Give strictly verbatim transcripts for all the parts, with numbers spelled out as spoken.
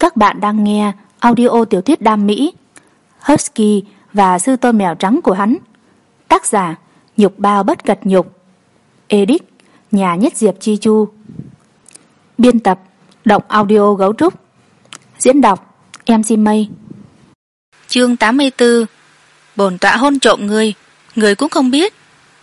Các bạn đang nghe audio tiểu thuyết đam mỹ Husky và sư tôn mèo trắng của hắn. Tác giả Nhục Bao Bất Cật Nhục. Edit Nhà Nhất Diệp Chi Chu. Biên tập Động Audio Gấu Trúc. Diễn đọc em xê Mây. Chương tám mươi tư. Bổn tọa hôn trộm ngươi, ngươi cũng không biết.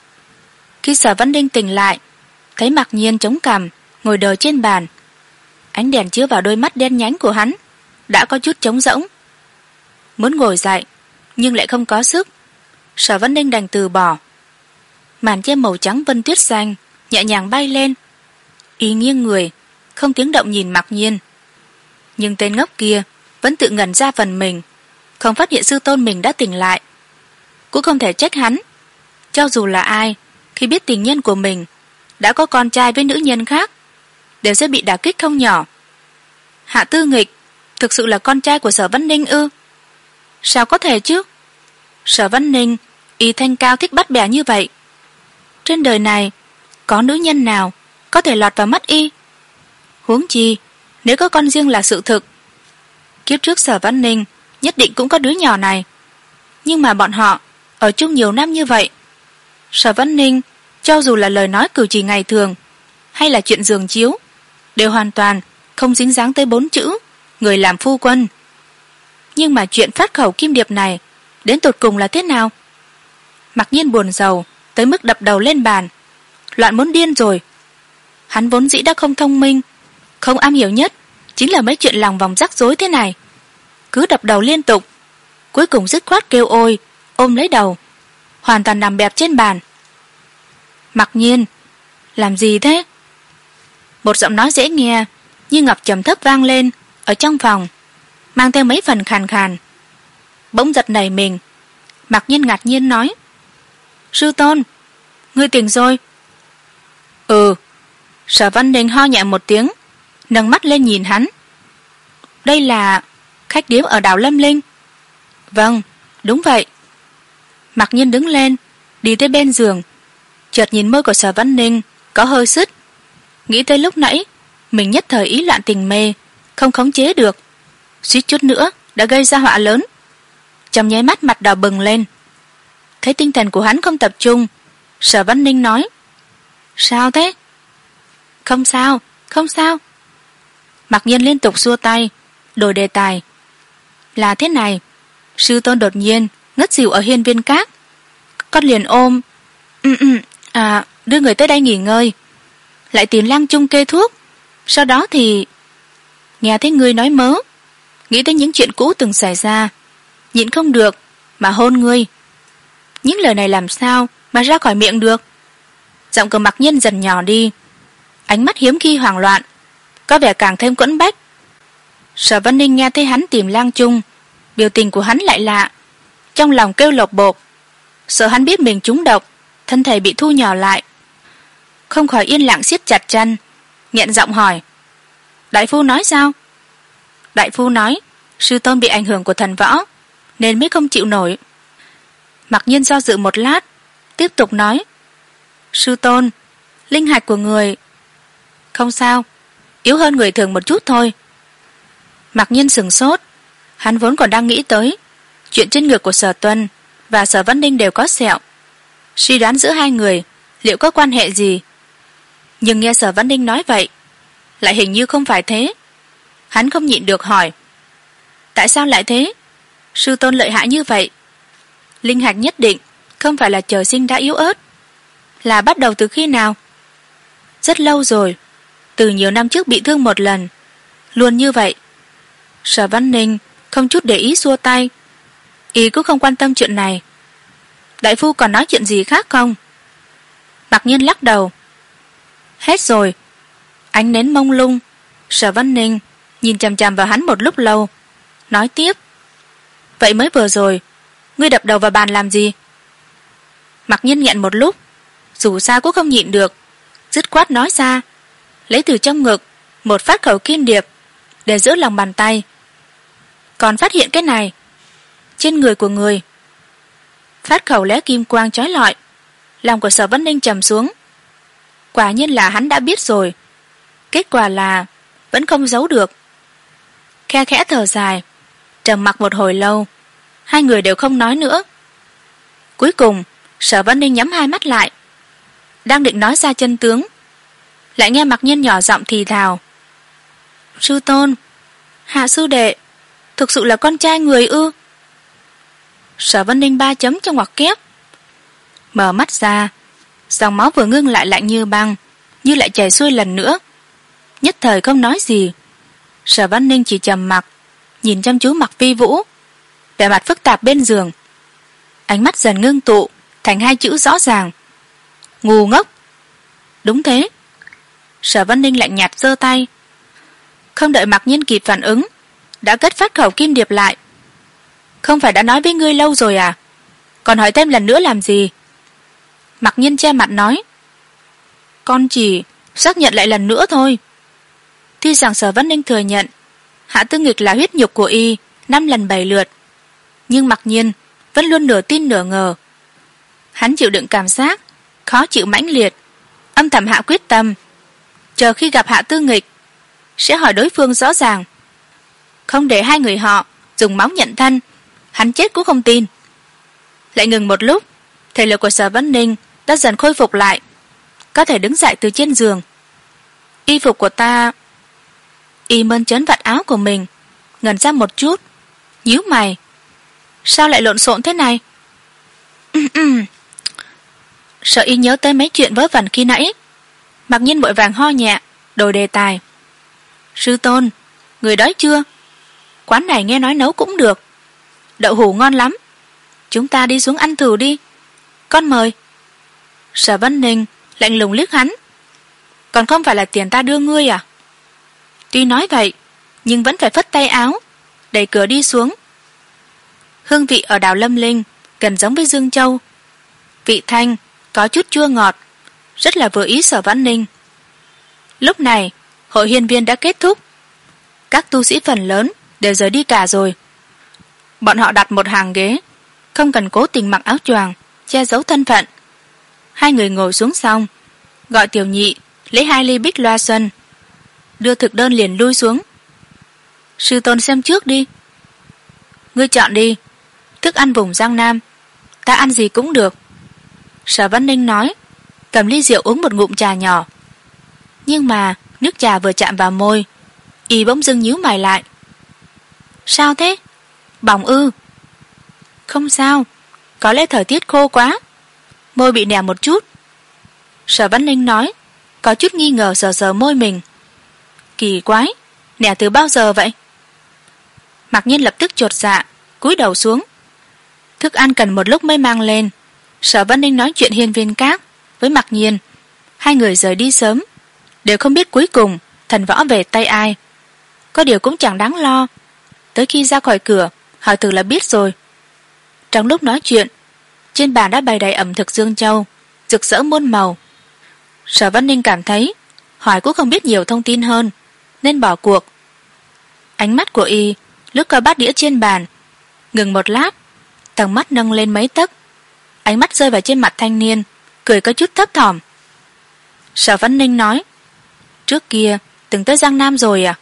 Khi Sở Văn Đinh tỉnh lại, thấy Mạc Nhiên chống cằm ngồi đờ trên bàn. Ánh đèn chiếu vào đôi mắt đen nhánh của hắn, đã có chút trống rỗng. Muốn ngồi dậy nhưng lại không có sức. Sở Văn Đinh đành từ bỏ. Màn che màu trắng vân tuyết xanh nhẹ nhàng bay lên. Y nghiêng người, không tiếng động nhìn Mạc Nhiên. Nhưng tên ngốc kia vẫn tự ngẩn ra phần mình, không phát hiện sư tôn mình đã tỉnh lại. Cũng không thể trách hắn. Cho dù là ai, khi biết tình nhân của mình đã có con trai với nữ nhân khác, đều sẽ bị đả kích không nhỏ. Hạ Tư Nghịch thực sự là con trai của Sở Văn Ninh ư? Sao có thể chứ? Sở Văn Ninh y thanh cao thích bắt bẻ như vậy. Trên đời này có nữ nhân nào có thể lọt vào mắt y? Huống chi nếu có con riêng là sự thực, kiếp trước Sở Văn Ninh nhất định cũng có đứa nhỏ này. Nhưng mà bọn họ ở chung nhiều năm như vậy, Sở Văn Ninh cho dù là lời nói cử chỉ ngày thường hay là chuyện giường chiếu, đều hoàn toàn không dính dáng tới bốn chữ người làm phu quân. Nhưng mà chuyện phát khẩu kim điệp này đến tột cùng là thế nào? Mặc Nhiên buồn rầu tới mức đập đầu lên bàn, loạn muốn điên rồi. Hắn vốn dĩ đã không thông minh, không am hiểu nhất chính là mấy chuyện lòng vòng rắc rối thế này, cứ đập đầu liên tục, cuối cùng dứt khoát kêu ôi, ôm lấy đầu, hoàn toàn nằm bẹp trên bàn. Mặc Nhiên, làm gì thế? Một giọng nói dễ nghe như ngập trầm thấp vang lên ở trong phòng, mang theo mấy phần khàn khàn. Bỗng giật nảy mình, Mặc Nhiên ngạc nhiên nói: Sư tôn, ngươi tỉnh rồi? Ừ. Sở Văn Đình ho nhẹ một tiếng, nâng mắt lên nhìn hắn. Đây là khách điếm ở đảo Lâm Linh? Vâng, đúng vậy. Mặc Nhiên đứng lên, đi tới bên giường, chợt nhìn môi của Sở Văn Ninh có hơi sứt. Nghĩ tới lúc nãy mình nhất thời ý loạn tình mê, không khống chế được, suýt chút nữa đã gây ra họa lớn. Trong nháy mắt mặt đỏ bừng lên. Thấy tinh thần của hắn không tập trung, Sở Văn Ninh nói: Sao thế? Không sao, không sao. Mặc Nhiên liên tục xua tay, đổi đề tài. Là thế này, sư tôn đột nhiên ngất xỉu ở hiên viên các, con liền ôm ừ, ừ, à, đưa người tới đây nghỉ ngơi, lại tìm Lang Trung kê thuốc. Sau đó thì nghe thấy ngươi nói mớ, nghĩ tới những chuyện cũ từng xảy ra, nhịn không được mà hôn ngươi. Những lời này làm sao mà ra khỏi miệng được? Giọng của Mặc Nhiên dần nhỏ đi, ánh mắt hiếm khi hoảng loạn, có vẻ càng thêm quẫn bách. Sở Văn Ninh nghe thấy hắn tìm Lang Trung, biểu tình của hắn lại lạ, trong lòng kêu lột bột, sợ hắn biết mình trúng độc, thân thể bị thu nhỏ lại, không khỏi yên lặng siết chặt chân, nghẹn giọng hỏi: Đại phu nói sao? Đại phu nói sư tôn bị ảnh hưởng của thần võ nên mới không chịu nổi. Mặc Nhiên do dự một lát, tiếp tục nói: Sư tôn, linh hạch của người không sao, yếu hơn người thường một chút thôi. Mặc Nhiên sửng sốt, hắn vốn còn đang nghĩ tới chuyện trên ngực của Sở Tuân và Sở Văn Ninh đều có sẹo, suy đoán giữa hai người liệu có quan hệ gì. Nhưng nghe Sở Văn Ninh nói vậy, lại hình như không phải thế. Hắn không nhịn được hỏi: Tại sao lại thế? Sư tôn lợi hại như vậy, linh hạch nhất định không phải là trời sinh đã yếu ớt. Là bắt đầu từ khi nào? Rất lâu rồi, từ nhiều năm trước bị thương một lần, luôn như vậy. Sở Văn Ninh không chút để ý xua tay, y cũng không quan tâm chuyện này. Đại phu còn nói chuyện gì khác không? Mặc Nhiên lắc đầu. Hết rồi. Ánh nến mông lung. Sở Văn Ninh nhìn chằm chằm vào hắn một lúc lâu, nói tiếp: Vậy mới vừa rồi ngươi đập đầu vào bàn làm gì? Mặc Nhiên nghẹn một lúc, dù sao cũng không nhịn được, dứt khoát nói ra, lấy từ trong ngực một phát khẩu kim điệp để giữa lòng bàn tay. Còn phát hiện cái này trên người của người. Phát khẩu lóe kim quang chói lọi, lòng của Sở Văn Ninh trầm xuống. Quả nhiên là hắn đã biết rồi, kết quả là vẫn không giấu được. khe khẽ thở dài, trầm mặc một hồi lâu. Hai người đều không nói nữa. Cuối cùng Sở Vân Ninh nhắm hai mắt lại, đang định nói ra chân tướng, lại nghe Mặc Nhiên nhỏ giọng thì thào: "Sư tôn, Hạ sư đệ thực sự là con trai người ư?" Sở Vân Ninh ba chấm trong ngoặc kép. Mở mắt ra, dòng máu vừa ngưng lại lạnh như băng, như lại chảy xuôi lần nữa. Nhất thời không nói gì. Sở Vân Ninh chỉ trầm mặc, nhìn chăm chú Mặc Vi Vũ, vẻ mặt phức tạp bên giường. Ánh mắt dần ngưng tụ thành hai chữ rõ ràng: ngu ngốc. Đúng thế. Sở Vân Ninh lạnh nhạt giơ tay. Không đợi Mặc Nhiên kịp phản ứng, đã cất phát khẩu kim điệp lại. "Không phải đã nói với ngươi lâu rồi à? Còn hỏi thêm lần nữa làm gì?" Mặc Nhiên che mặt nói: "Con chỉ xác nhận lại lần nữa thôi." Tuy rằng Sở Vân Ninh thừa nhận Hạ Tư Nghịch là huyết nhục của y năm lần bảy lượt, nhưng Mặc Nhiên vẫn luôn nửa tin nửa ngờ. Hắn chịu đựng cảm giác khó chịu mãnh liệt, âm thầm hạ quyết tâm, chờ khi gặp Hạ Tư Nghịch sẽ hỏi đối phương rõ ràng. Không để hai người họ dùng máu nhận thân, hắn chết cũng không tin. Lại ngừng một lúc, thể lực của Sở Vân Ninh đã dần khôi phục lại, có thể đứng dậy từ trên giường. "Y phục của ta..." Y mơn trớn vạt áo của mình, ngẩn ra một chút, nhíu mày: "Sao lại lộn xộn thế này?" Sợ Y nhớ tới mấy chuyện vớ vẩn khi nãy, Mặc Nhiên vội vàng ho nhẹ, đổi đề tài: "Sư tôn, người đói chưa? Quán này nghe nói nấu cũng được, đậu hũ ngon lắm, chúng ta đi xuống ăn thử đi, con mời." Sở Vân Ninh lạnh lùng liếc hắn: "Còn không phải là tiền ta đưa ngươi à?" Tuy nói vậy, nhưng vẫn phải phất tay áo, đẩy cửa đi xuống. Hương vị ở đảo Lâm Linh gần giống với Dương Châu, vị thanh có chút chua ngọt, rất là vừa ý Sở Vân Ninh. Lúc này hội hiên viên đã kết thúc, các tu sĩ phần lớn đều rời đi cả rồi. Bọn họ đặt một hàng ghế, không cần cố tình mặc áo choàng che giấu thân phận. Hai người ngồi xuống xong, gọi tiểu nhị lấy hai ly bích loa xuân, đưa thực đơn liền lui xuống. "Sư tôn xem trước đi." "Ngươi chọn đi, thức ăn vùng Giang Nam, ta ăn gì cũng được." Sở Vân Ninh nói, cầm ly rượu uống một ngụm trà nhỏ. Nhưng mà nước trà vừa chạm vào môi, Y bỗng dưng nhíu mày lại. "Sao thế? Bỏng ư?" "Không sao, có lẽ thời tiết khô quá, môi bị nẻ một chút." Sở Vân Ninh nói, có chút nghi ngờ sờ sờ môi mình. "Kỳ quái, nẻ từ bao giờ vậy?" Mặc Nhiên lập tức chột dạ, cúi đầu xuống. Thức ăn cần một lúc mới mang lên. Sở Vân Ninh nói chuyện hiên viên các với Mặc Nhiên. Hai người rời đi sớm, đều không biết cuối cùng thần võ về tay ai. Có điều cũng chẳng đáng lo, tới khi ra khỏi cửa hỏi thử là biết rồi. Trong lúc nói chuyện, trên bàn đã bày đầy ẩm thực Dương Châu, rực rỡ muôn màu. Sở Vân Ninh cảm thấy hỏi cũng không biết nhiều thông tin hơn, nên bỏ cuộc. Ánh mắt của Y lướt qua bát đĩa trên bàn, ngừng một lát, tầng mắt nâng lên mấy tấc. Ánh mắt rơi vào trên mặt thanh niên, cười có chút thấp thỏm. Sở Vân Ninh nói: "Trước kia từng tới Giang Nam rồi à?"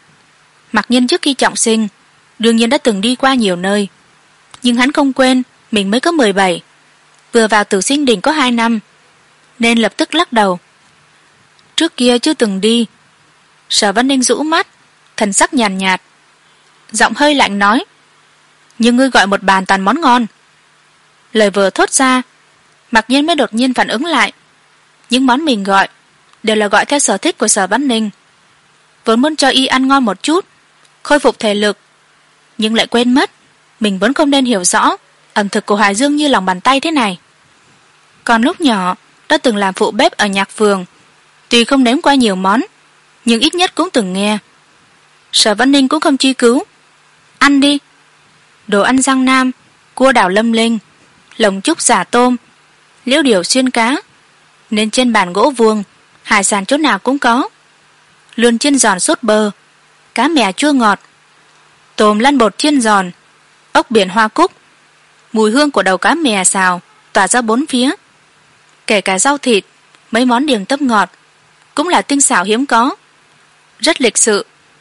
Mặc Nhiên trước khi trọng sinh đương nhiên đã từng đi qua nhiều nơi, nhưng hắn không quên mình mới có mười bảy, vừa vào Tử Sinh Đình có hai năm, nên lập tức lắc đầu. "Trước kia chưa từng đi." Sở Vân Ninh rũ mắt, thần sắc nhàn nhạt, giọng hơi lạnh nói: "Nhưng ngươi gọi một bàn toàn món ngon." Lời vừa thốt ra, Mặc Nhiên mới đột nhiên phản ứng lại, những món mình gọi đều là gọi theo sở thích của Sở Vân Ninh, vốn muốn cho Y ăn ngon một chút, khôi phục thể lực, nhưng lại quên mất mình vẫn không nên hiểu rõ ẩm thực của Hoài Dương như lòng bàn tay thế này. Còn lúc nhỏ đã từng làm phụ bếp ở nhạc phường, tuy không nếm qua nhiều món, nhưng ít nhất cũng từng nghe. Sở Vân Ninh cũng không truy cứu. "Ăn đi." Đồ ăn Giang Nam, cua đảo Lâm Linh, lồng trúc giả tôm, liễu điểu xuyên cá, nên trên bàn gỗ vuông hải sản chỗ nào cũng có. Lươn chiên giòn sốt bơ, cá mè chua ngọt, tôm lăn bột chiên giòn, ốc biển hoa cúc, mùi hương của đầu cá mè xào tỏa ra bốn phía. Kể cả rau thịt, mấy món điềng tấp ngọt cũng là tinh xảo hiếm có, rất lịch sự.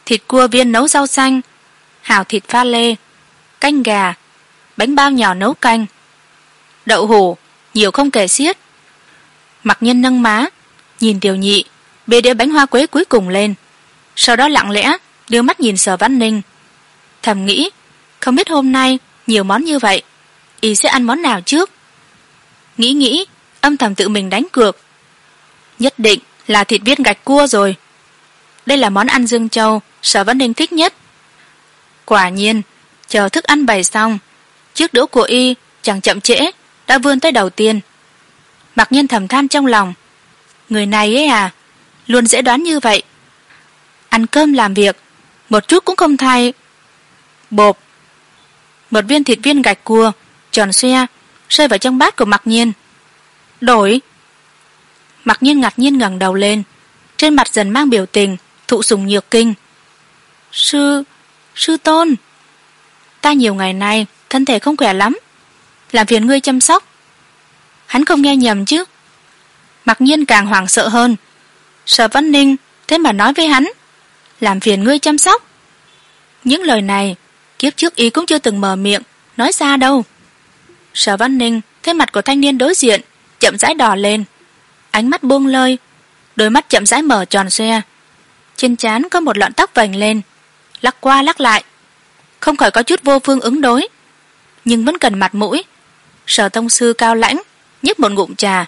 thịt cua viên nấu rau xanh, hào thịt pha lê, canh gà, bánh bao nhỏ nấu canh, đậu hũ nhiều không kể xiết. Mặc Nhiên nâng má nhìn Tiểu Nhị bê đĩa bánh hoa quế cuối cùng lên, sau đó lặng lẽ đưa mắt nhìn Sở Văn Ninh, thầm nghĩ không biết hôm nay nhiều món như vậy y sẽ ăn món nào trước. Nghĩ nghĩ âm thầm tự mình đánh cược, nhất định là thịt viên gạch cua rồi. Đây là món ăn Dương Châu Sở Văn Ninh thích nhất. Quả nhiên chờ thức ăn bày xong, chiếc đũa của y chẳng chậm trễ đã vươn tới đầu tiên. Mặc Nhiên thầm than trong lòng, người này ấy à, luôn dễ đoán như vậy. Ăn cơm làm việc một chút cũng không thay. Bộp, một viên thịt viên gạch cua tròn xoe rơi vào trong bát của Mặc Nhiên. Đổi. Mặc Nhiên ngạc nhiên ngẩng đầu lên, trên mặt dần mang biểu tình thụ sủng nhược kinh. Sư, sư tôn, ta nhiều ngày nay thân thể không khỏe lắm, làm phiền ngươi chăm sóc. Hắn không nghe nhầm chứ? Mặc Nhiên càng hoảng sợ hơn. Sở Văn Ninh thế mà nói với hắn làm phiền ngươi chăm sóc. Những lời này kiếp trước ý cũng chưa từng mở miệng nói ra đâu. Sở Văn Ninh thấy mặt của thanh niên đối diện chậm rãi đỏ lên, ánh mắt buông lơi, đôi mắt chậm rãi mở tròn xoe, trên trán có một lọn tóc vành lên, lắc qua lắc lại, không khỏi có chút vô phương ứng đối, nhưng vẫn cần mặt mũi. Sở tông sư cao lãnh nhấp một ngụm trà.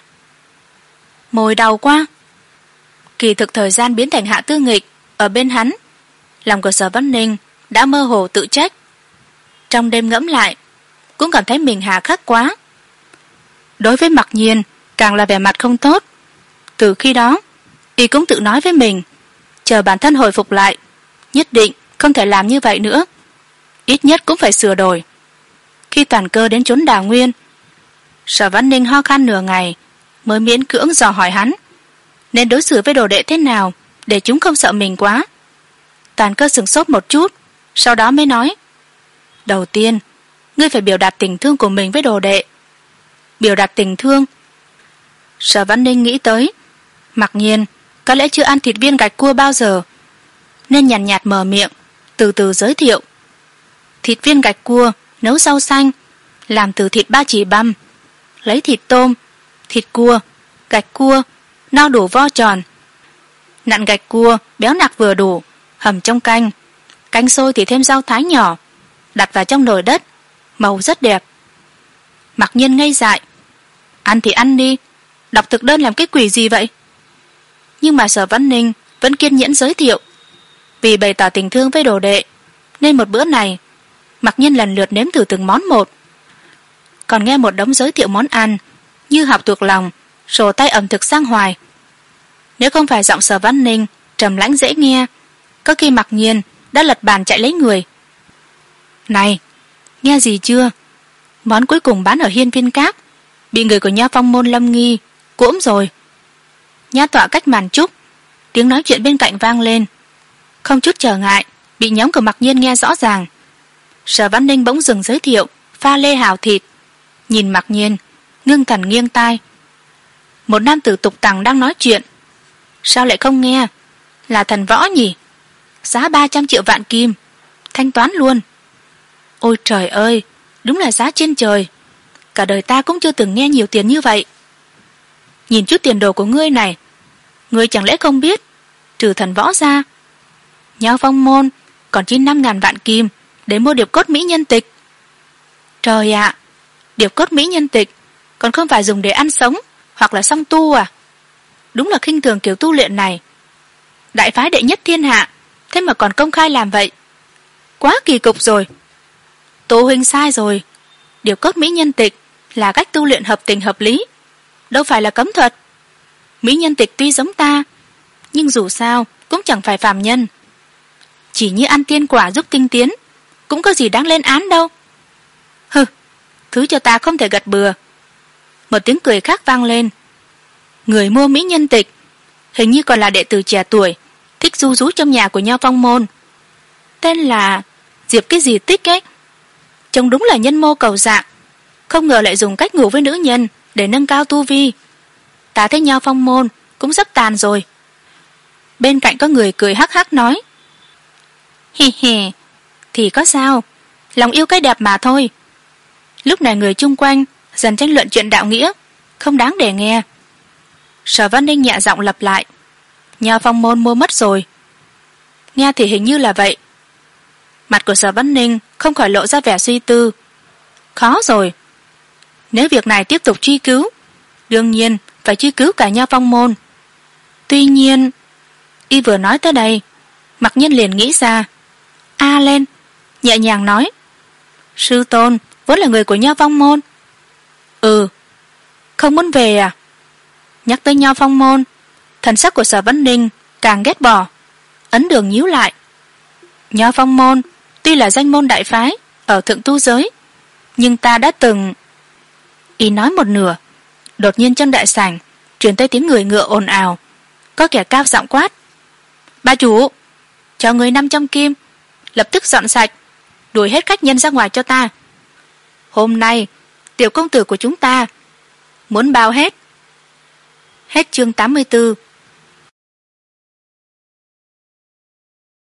Môi đau quá. Kỳ thực thời gian biến thành Hạ Tư Nghịch ở bên hắn, lòng của Sở Văn Ninh đã mơ hồ tự trách. Trong đêm ngẫm lại cũng cảm thấy mình hà khắc quá. Đối với Mặc Nhiên càng là vẻ mặt không tốt. Từ khi đó y cũng tự nói với mình, chờ bản thân hồi phục lại nhất định không thể làm như vậy nữa, ít nhất cũng phải sửa đổi. Khi Toàn Cơ đến chốn Đào Nguyên, Sở Văn Ninh ho khan nửa ngày mới miễn cưỡng dò hỏi hắn nên đối xử với đồ đệ thế nào để chúng không sợ mình quá. Toàn Cơ sửng sốt một chút, sau đó mới nói, đầu tiên ngươi phải biểu đạt tình thương của mình với đồ đệ. Biểu đạt tình thương? Sở Văn Ninh nghĩ tới Mặc Nhiên có lẽ chưa ăn thịt viên gạch cua bao giờ, nên nhàn nhạt, nhạt mở miệng từ từ giới thiệu. Thịt viên gạch cua nấu rau xanh, làm từ thịt ba chỉ băm, lấy thịt tôm, thịt cua, gạch cua no đủ vo tròn, nặn gạch cua béo nạc vừa đủ, hầm trong canh, canh sôi thì thêm rau thái nhỏ, đặt vào trong nồi đất, màu rất đẹp. Mặc Nhiên ngây dại, ăn thì ăn đi, đọc thực đơn làm cái quỷ gì vậy? Nhưng mà Sở Văn Ninh vẫn kiên nhẫn giới thiệu. Vì bày tỏ tình thương với đồ đệ nên một bữa này Mặc Nhiên lần lượt nếm thử từng món một, còn nghe một đống giới thiệu món ăn như học thuộc lòng, sổ tay ẩm thực sang hoài. Nếu không phải giọng Sở Văn Ninh trầm lãnh dễ nghe, có khi Mặc Nhiên đã lật bàn chạy lấy người. Này, nghe gì chưa? Món cuối cùng bán ở Hiên Viên Các bị người của Nha Phong môn Lâm Nghi cũm rồi. Nha tọa cách màn trúc, tiếng nói chuyện bên cạnh vang lên, không chút trở ngại bị nhóm của Mặc Nhiên nghe rõ ràng. Sở Văn Ninh bỗng dừng giới thiệu pha lê hào thịt, nhìn Mặc Nhiên ngưng thần nghiêng tai. Một nam tử tục tằng đang nói chuyện, sao lại không nghe? Là thần võ nhỉ? Giá ba trăm triệu vạn kim, thanh toán luôn. Ôi trời ơi, đúng là giá trên trời, cả đời ta cũng chưa từng nghe nhiều tiền như vậy. Nhìn chút tiền đồ của ngươi này, ngươi chẳng lẽ không biết trừ thần võ ra, Nha Phong môn còn chín năm ngàn vạn kim để mua điệp cốt mỹ nhân tịch. Trời ạ, à, điệp cốt mỹ nhân tịch còn không phải dùng để ăn sống hoặc là song tu à? Đúng là khinh thường kiểu tu luyện này. Đại phái đệ nhất thiên hạ thế mà còn công khai làm vậy, quá kỳ cục rồi. Tô huynh sai rồi, điệp cốt mỹ nhân tịch là cách tu luyện hợp tình hợp lý, đâu phải là cấm thuật. Mỹ nhân tịch tuy giống ta, nhưng dù sao cũng chẳng phải phàm nhân, chỉ như ăn tiên quả giúp tinh tiến, cũng có gì đáng lên án đâu. Hừ, thứ cho ta không thể gật bừa. Một tiếng cười khác vang lên. Người mua mỹ nhân tịch hình như còn là đệ tử trẻ tuổi thích du rú trong nhà của Nha Phong môn, tên là Diệp cái gì Tích ấy. Trông đúng là nhân mô cầu dạng, không ngờ lại dùng cách ngủ với nữ nhân để nâng cao tu vi. Ta thấy Nha Phong môn cũng sắp tàn rồi. Bên cạnh có người cười hắc hắc nói, Hi hi, thì có sao, lòng yêu cái đẹp mà thôi. Lúc này người chung quanh dần tranh luận chuyện đạo nghĩa, không đáng để nghe. Sở Văn Ninh nhẹ giọng lặp lại, Nho Phong Môn mua mất rồi. Nghe thì hình như là vậy. Mặt của Sở Văn Ninh không khỏi lộ ra vẻ suy tư. Khó rồi. Nếu việc này tiếp tục truy cứu, đương nhiên phải truy cứu cả Nho Phong Môn. Tuy nhiên, y vừa nói tới đây, Mặc Nhiên liền nghĩ ra, a lên, nhẹ nhàng nói, sư tôn vốn là người của Nho Phong Môn. Ừ, không muốn về à? Nhắc tới Nho Phong Môn, thần sắc của Sở Văn Ninh càng ghét bỏ. Ấn Đường nhíu lại. Nho Phong Môn tuy là danh môn đại phái ở thượng tu giới, nhưng ta đã từng... Y nói một nửa, đột nhiên trong đại sảnh truyền tới tiếng người ngựa ồn ào. Có kẻ cao giọng quát, bà chủ, cho người năm trăm kim, lập tức dọn sạch, đuổi hết khách nhân ra ngoài cho ta. Hôm nay tiểu công tử của chúng ta muốn bao hết. Hết chương tám mươi tư.